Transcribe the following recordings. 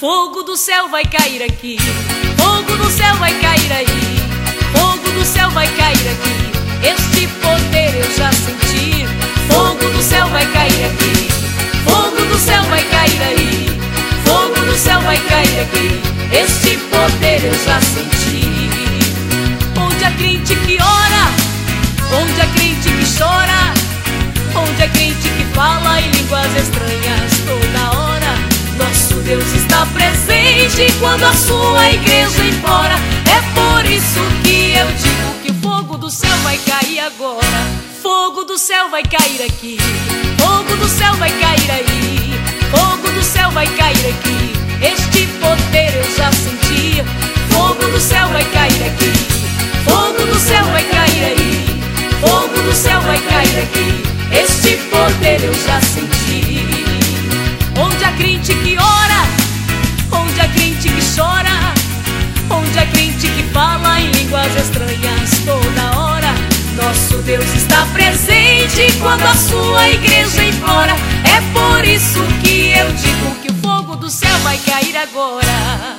Fogo do céu vai cair aqui, fogo do céu vai cair aí, fogo do céu vai cair aqui. Este poder eu já senti. Fogo do céu vai cair aqui, fogo do céu vai cair aí, fogo do céu vai cair aqui. Este poder eu já senti. Onde há crente que ora, onde há crente que chora, onde há crente que fala em línguas estranhas toda hora, nosso Deus está presente quando a sua igreja implora. É por isso que eu digo que o fogo do céu vai cair agora. Fogo do céu vai cair aqui, fogo do céu vai cair aí, fogo do céu vai cair aqui. Este poder eu já senti. Fogo do céu vai cair aqui, fogo do céu vai cair aí, fogo do céu vai cair aqui. Este poder eu já senti. Onde há crente que ora, onde há crente que chora, onde há crente que fala em línguas estranhas toda hora, nosso Deus está presente quando a sua igreja implora. É por isso que eu digo que o fogo do céu vai cair agora.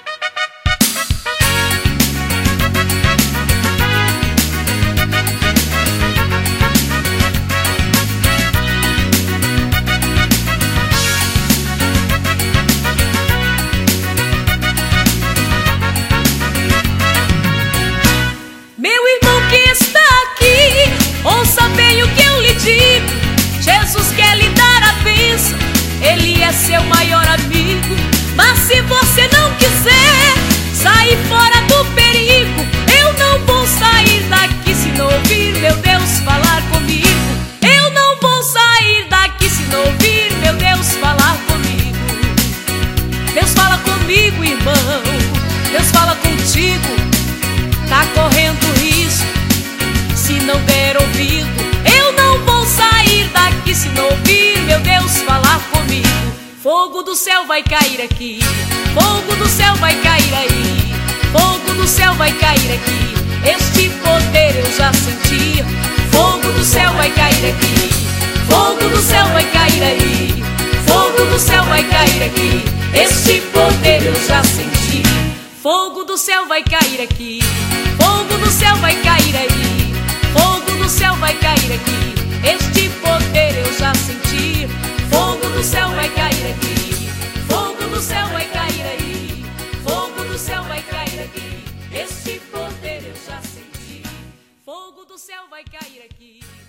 Ouça bem o que eu lhe digo. Jesus quer lhe dar a bênção, Ele é seu maior amigo. Mas se você não quiser sair fora do perigo, eu não vou sair daqui se não ouvir meu Deus falar comigo. Eu não vou sair daqui se não ouvir meu Deus falar comigo. Deus fala comigo, irmão, Deus fala contigo. Tá correndo risco se não der ouvido. Eu não vou sair daqui se não ouvir meu Deus falar comigo. Fogo do céu vai cair aqui, fogo do céu vai cair aí, fogo do céu vai cair aqui. Este poder eu já senti. Fogo do céu vai cair aqui, fogo do céu vai cair aí, fogo do céu vai cair aqui. Este poder eu já senti. Fogo do céu vai cair aqui, fogo do céu vai cair aí, fogo do céu vai cair aqui. Este poder eu já senti. Fogo do céu vai cair aqui, fogo do céu vai cair aí, fogo do céu vai cair aqui. Este poder eu já senti. Fogo do céu vai cair aqui.